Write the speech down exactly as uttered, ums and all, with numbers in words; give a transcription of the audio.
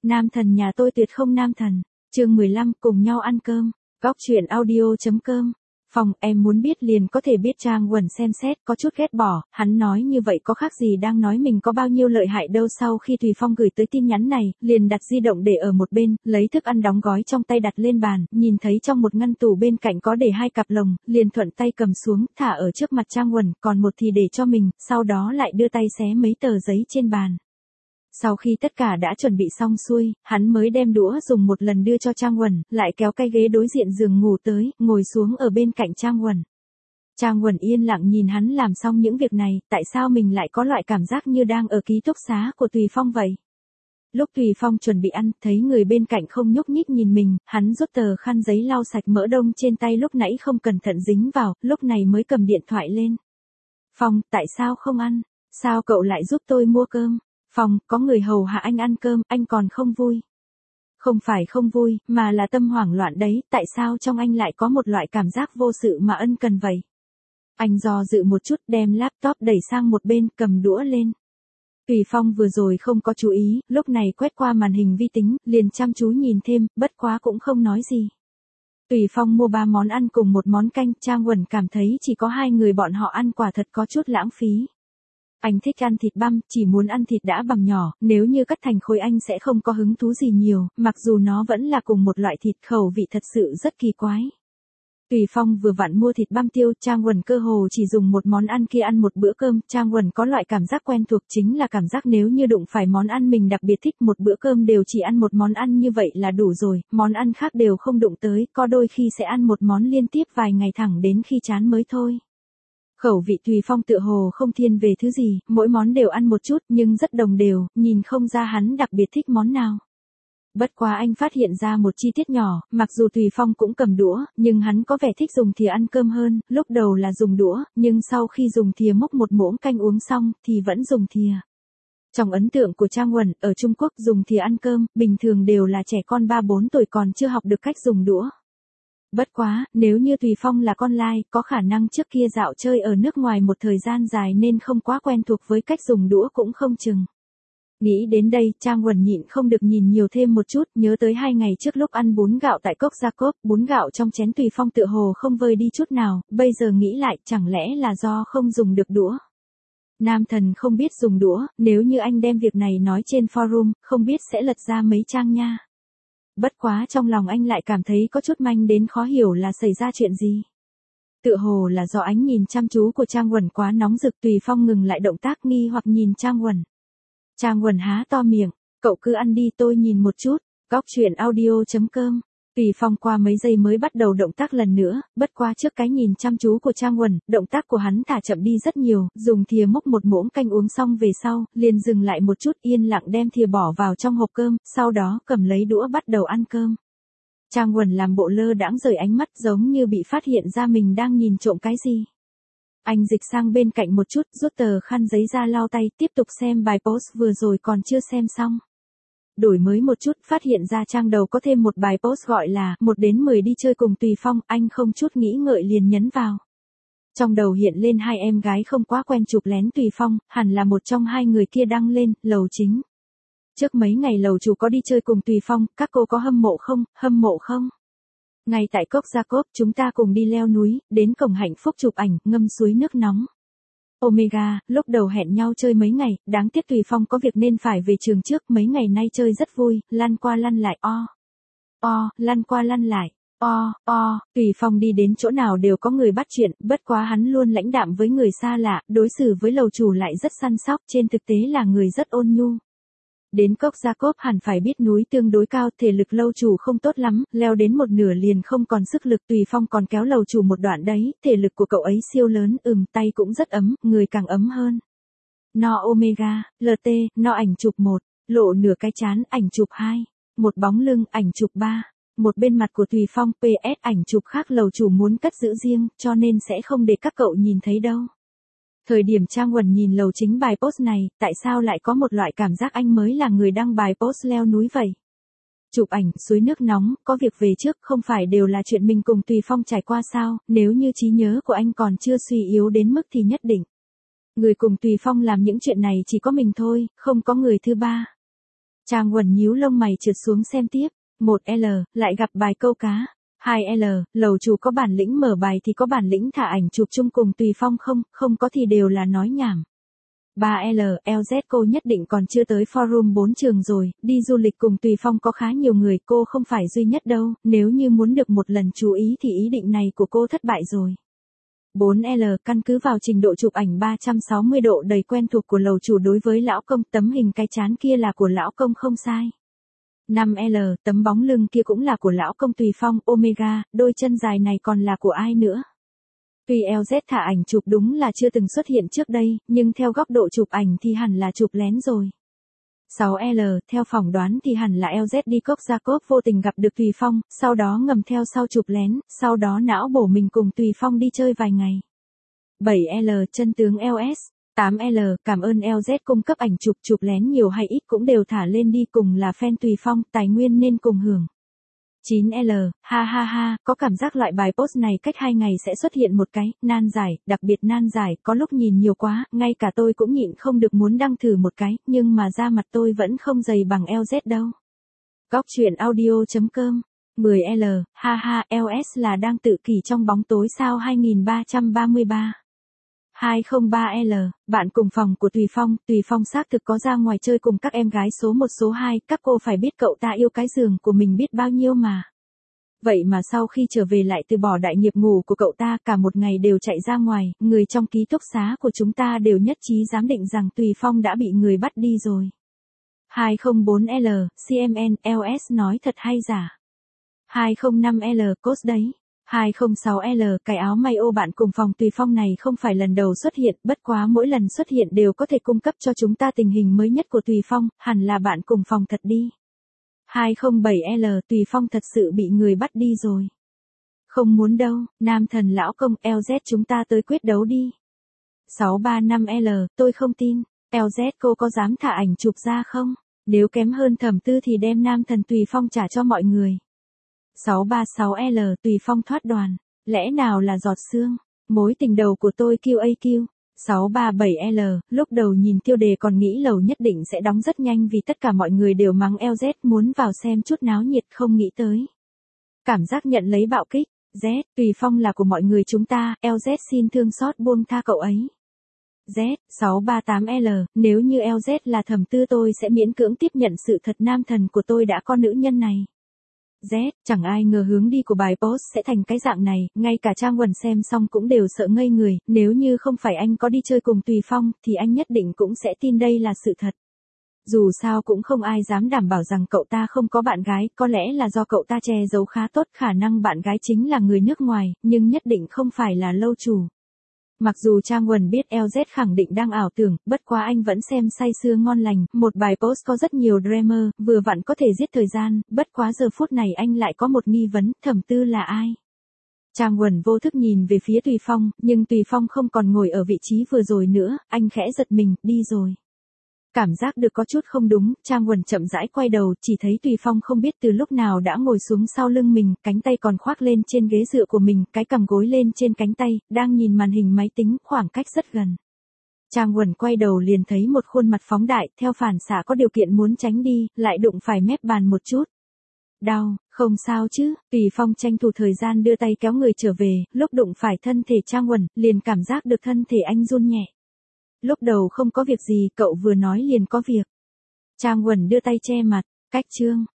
Nam thần nhà tôi tuyệt không nam thần. Chương mười lăm, cùng nhau ăn cơm. Góc truyện audio.com. Phòng, em muốn biết liền có thể biết. Trang Quẩn xem xét, có chút ghét bỏ, hắn nói như vậy có khác gì đang nói mình có bao nhiêu lợi hại đâu. Sau khi Tùy Phong gửi tới tin nhắn này, liền đặt di động để ở một bên, lấy thức ăn đóng gói trong tay đặt lên bàn, nhìn thấy trong một ngăn tủ bên cạnh có để hai cặp lồng, liền thuận tay cầm xuống, thả ở trước mặt Trang Quẩn, còn một thì để cho mình, sau đó lại đưa tay xé mấy tờ giấy trên bàn. Sau khi tất cả đã chuẩn bị xong xuôi, hắn mới đem đũa dùng một lần đưa cho Trang Quẩn, lại kéo cái ghế đối diện giường ngủ tới, ngồi xuống ở bên cạnh Trang Quẩn. Trang Quẩn yên lặng nhìn hắn làm xong những việc này, tại sao mình lại có loại cảm giác như đang ở ký túc xá của Tùy Phong vậy? Lúc Tùy Phong chuẩn bị ăn, thấy người bên cạnh không nhúc nhích nhìn mình, hắn rút tờ khăn giấy lau sạch mỡ đông trên tay lúc nãy không cẩn thận dính vào, lúc này mới cầm điện thoại lên. Phong, tại sao không ăn? Sao cậu lại giúp tôi mua cơm? Phong, có người hầu hạ anh ăn cơm, anh còn không vui. Không phải không vui, mà là tâm hoảng loạn đấy, tại sao trong anh lại có một loại cảm giác vô sự mà ân cần vậy? Anh do dự một chút, đem laptop đẩy sang một bên, cầm đũa lên. Tùy Phong vừa rồi không có chú ý, lúc này quét qua màn hình vi tính, liền chăm chú nhìn thêm, bất quá cũng không nói gì. Tùy Phong mua ba món ăn cùng một món canh, Trang Quẩn cảm thấy chỉ có hai người bọn họ ăn quả thật có chút lãng phí. Anh thích ăn thịt băm, chỉ muốn ăn thịt đã bằm nhỏ, nếu như cắt thành khối anh sẽ không có hứng thú gì nhiều, mặc dù nó vẫn là cùng một loại thịt, khẩu vị thật sự rất kỳ quái. Tùy Phong vừa vặn mua thịt băm tiêu, Trang Quẩn cơ hồ chỉ dùng một món ăn kia ăn một bữa cơm, Trang Quẩn có loại cảm giác quen thuộc, chính là cảm giác nếu như đụng phải món ăn mình đặc biệt thích, một bữa cơm đều chỉ ăn một món ăn như vậy là đủ rồi, món ăn khác đều không đụng tới, có đôi khi sẽ ăn một món liên tiếp vài ngày thẳng đến khi chán mới thôi. Khẩu vị Tùy Phong tựa hồ không thiên về thứ gì, mỗi món đều ăn một chút nhưng rất đồng đều, nhìn không ra hắn đặc biệt thích món nào. Bất quá anh phát hiện ra một chi tiết nhỏ, mặc dù Tùy Phong cũng cầm đũa, nhưng hắn có vẻ thích dùng thìa ăn cơm hơn, lúc đầu là dùng đũa, nhưng sau khi dùng thìa múc một muỗng canh uống xong, thì vẫn dùng thìa. Trong ấn tượng của Trang Quẩn, ở Trung Quốc dùng thìa ăn cơm, bình thường đều là trẻ con ba bốn tuổi còn chưa học được cách dùng đũa. Bất quá, nếu như Tùy Phong là con lai, có khả năng trước kia dạo chơi ở nước ngoài một thời gian dài nên không quá quen thuộc với cách dùng đũa cũng không chừng. Nghĩ đến đây, Trang Quẩn nhịn không được nhìn nhiều thêm một chút, nhớ tới hai ngày trước lúc ăn bún gạo tại Cốc Gia Cốp, bún gạo trong chén Tùy Phong tựa hồ không vơi đi chút nào, bây giờ nghĩ lại, chẳng lẽ là do không dùng được đũa. Nam thần không biết dùng đũa, nếu như anh đem việc này nói trên forum, không biết sẽ lật ra mấy trang nha. Bất quá trong lòng anh lại cảm thấy có chút manh đến khó hiểu là xảy ra chuyện gì. Tựa hồ là do ánh nhìn chăm chú của Trang Quẩn quá nóng rực, Tùy Phong ngừng lại động tác nghi hoặc nhìn Trang Quẩn. Trang Quẩn há to miệng, cậu cứ ăn đi tôi nhìn một chút, góc truyện audio.com. Tùy Phong qua mấy giây mới bắt đầu động tác lần nữa, bất quá trước cái nhìn chăm chú của Trang Quẩn, động tác của hắn thả chậm đi rất nhiều, dùng thìa múc một muỗng canh uống xong về sau, liền dừng lại một chút yên lặng đem thìa bỏ vào trong hộp cơm, sau đó cầm lấy đũa bắt đầu ăn cơm. Trang Quẩn làm bộ lơ đãng rời ánh mắt giống như bị phát hiện ra mình đang nhìn trộm cái gì. Anh dịch sang bên cạnh một chút, rút tờ khăn giấy ra lau tay, tiếp tục xem bài post vừa rồi còn chưa xem xong. Đổi mới một chút, phát hiện ra trang đầu có thêm một bài post gọi là một đến mười đi chơi cùng Tùy Phong, anh không chút nghĩ ngợi liền nhấn vào. Trong đầu hiện lên hai em gái không quá quen chụp lén Tùy Phong, hẳn là một trong hai người kia đăng lên, Lầu Chính. Trước mấy ngày Lầu Chủ có đi chơi cùng Tùy Phong, các cô có hâm mộ không, hâm mộ không? Ngay tại Cốc Gia Cốp chúng ta cùng đi leo núi, đến cổng hạnh phúc chụp ảnh, ngâm suối nước nóng. Omega, lúc đầu hẹn nhau chơi mấy ngày, đáng tiếc Tùy Phong có việc nên phải về trường trước, mấy ngày nay chơi rất vui, lăn qua lăn lại, o. O, lăn qua lăn lại, o, o, Tùy Phong đi đến chỗ nào đều có người bắt chuyện, bất quá hắn luôn lãnh đạm với người xa lạ, đối xử với Lầu Chủ lại rất săn sóc, trên thực tế là người rất ôn nhu. Đến Cốc Gia Cốp hẳn phải biết núi tương đối cao, thể lực Lầu Chủ không tốt lắm, leo đến một nửa liền không còn sức lực, Tùy Phong còn kéo Lầu Chủ một đoạn đấy, thể lực của cậu ấy siêu lớn, ừm, tay cũng rất ấm, người càng ấm hơn. No Omega, lờ tê, no ảnh chụp một, lộ nửa cái trán, ảnh chụp hai, một bóng lưng, ảnh chụp ba, một bên mặt của Tùy Phong, pê ét ảnh chụp khác Lầu Chủ muốn cất giữ riêng, cho nên sẽ không để các cậu nhìn thấy đâu. Thời điểm Trang Quẩn nhìn Lầu Chính bài post này, tại sao lại có một loại cảm giác anh mới là người đăng bài post leo núi vậy? Chụp ảnh, suối nước nóng, có việc về trước, không phải đều là chuyện mình cùng Tùy Phong trải qua sao, nếu như trí nhớ của anh còn chưa suy yếu đến mức thì nhất định. Người cùng Tùy Phong làm những chuyện này chỉ có mình thôi, không có người thứ ba. Trang Quẩn nhíu lông mày trượt xuống xem tiếp. một L, lại gặp bài câu cá. hai L, lầu chủ có bản lĩnh mở bài thì có bản lĩnh thả ảnh chụp chung cùng Tùy Phong không, không có thì đều là nói nhảm. ba L, L Z cô nhất định còn chưa tới forum bốn trường rồi, đi du lịch cùng Tùy Phong có khá nhiều người, cô không phải duy nhất đâu, nếu như muốn được một lần chú ý thì ý định này của cô thất bại rồi. bốn L, căn cứ vào trình độ chụp ảnh ba trăm sáu mươi độ đầy quen thuộc của lầu chủ đối với lão công, tấm hình cái trán kia là của lão công không sai. năm L, tấm bóng lưng kia cũng là của lão công Tùy Phong, Omega, đôi chân dài này còn là của ai nữa? Tuy L Z thả ảnh chụp đúng là chưa từng xuất hiện trước đây, nhưng theo góc độ chụp ảnh thì hẳn là chụp lén rồi. sáu L, theo phỏng đoán thì hẳn là L Z đi cốc gia cốp vô tình gặp được Tùy Phong, sau đó ngầm theo sau chụp lén, sau đó não bổ mình cùng Tùy Phong đi chơi vài ngày. bảy L, chân tướng L S. tám L, cảm ơn L Z cung cấp ảnh chụp, chụp lén nhiều hay ít cũng đều thả lên đi, cùng là fan Tùy Phong, tài nguyên nên cùng hưởng. chín L, ha ha ha, có cảm giác loại bài post này cách hai ngày sẽ xuất hiện một cái, nan giải, đặc biệt nan giải, có lúc nhìn nhiều quá, ngay cả tôi cũng nhịn không được muốn đăng thử một cái, nhưng mà da mặt tôi vẫn không dày bằng L Z đâu. Góc truyện audio chấm com. mười L, ha ha, L S là đang tự kỷ trong bóng tối sao hai ba ba ba. hai không ba L, bạn cùng phòng của Tùy Phong, Tùy Phong xác thực có ra ngoài chơi cùng các em gái số một số hai, các cô phải biết cậu ta yêu cái giường của mình biết bao nhiêu mà. Vậy mà sau khi trở về lại từ bỏ đại nghiệp ngủ của cậu ta, cả một ngày đều chạy ra ngoài, người trong ký túc xá của chúng ta đều nhất trí giám định rằng Tùy Phong đã bị người bắt đi rồi. hai không bốn L, C M N, L S nói thật hay giả? hai không năm L, cốt đấy. hai không sáu L, cái áo may ô bạn cùng phòng Tùy Phong này không phải lần đầu xuất hiện, bất quá mỗi lần xuất hiện đều có thể cung cấp cho chúng ta tình hình mới nhất của Tùy Phong, hẳn là bạn cùng phòng thật đi. hai không bảy L, Tùy Phong thật sự bị người bắt đi rồi. Không muốn đâu, nam thần lão công, L Z chúng ta tới quyết đấu đi. sáu ba năm L, tôi không tin, L Z cô có dám thả ảnh chụp ra không? Nếu kém hơn Thẩm Tư thì đem nam thần Tùy Phong trả cho mọi người. sáu ba sáu L, Tùy Phong thoát đoàn, lẽ nào là giọt sương, mối tình đầu của tôi Q A Q. sáu ba bảy L, lúc đầu nhìn tiêu đề còn nghĩ lầu nhất định sẽ đóng rất nhanh vì tất cả mọi người đều mắng L Z, muốn vào xem chút náo nhiệt, không nghĩ tới. Cảm giác nhận lấy bạo kích, Z, Tùy Phong là của mọi người chúng ta, L Z xin thương xót buông tha cậu ấy. Z, sáu ba tám L, nếu như L Z là Thẩm Tư tôi sẽ miễn cưỡng tiếp nhận sự thật nam thần của tôi đã có nữ nhân này. Z, chẳng ai ngờ hướng đi của bài post sẽ thành cái dạng này, ngay cả Trang Quẩn xem xong cũng đều sợ ngây người, nếu như không phải anh có đi chơi cùng Tùy Phong, thì anh nhất định cũng sẽ tin đây là sự thật. Dù sao cũng không ai dám đảm bảo rằng cậu ta không có bạn gái, có lẽ là do cậu ta che giấu khá tốt, khả năng bạn gái chính là người nước ngoài, nhưng nhất định không phải là lâu chủ. Mặc dù Trang Quẩn biết L Z khẳng định đang ảo tưởng, bất quá anh vẫn xem say sưa ngon lành, một bài post có rất nhiều drama, vừa vặn có thể giết thời gian, bất quá giờ phút này anh lại có một nghi vấn, Thẩm Tư là ai? Trang Quẩn vô thức nhìn về phía Tùy Phong, nhưng Tùy Phong không còn ngồi ở vị trí vừa rồi nữa, anh khẽ giật mình, đi rồi. Cảm giác được có chút không đúng, Trang Quẩn chậm rãi quay đầu, chỉ thấy Tùy Phong không biết từ lúc nào đã ngồi xuống sau lưng mình, cánh tay còn khoác lên trên ghế dựa của mình, cái cằm gối lên trên cánh tay, đang nhìn màn hình máy tính, khoảng cách rất gần. Trang Quẩn quay đầu liền thấy một khuôn mặt phóng đại, theo phản xạ có điều kiện muốn tránh đi, lại đụng phải mép bàn một chút. Đau, không sao chứ, Tùy Phong tranh thủ thời gian đưa tay kéo người trở về, lúc đụng phải thân thể Trang Quẩn, liền cảm giác được thân thể anh run nhẹ. Lúc đầu không có việc gì, cậu vừa nói liền có việc. Trang Quẩn đưa tay che mặt, cách chương.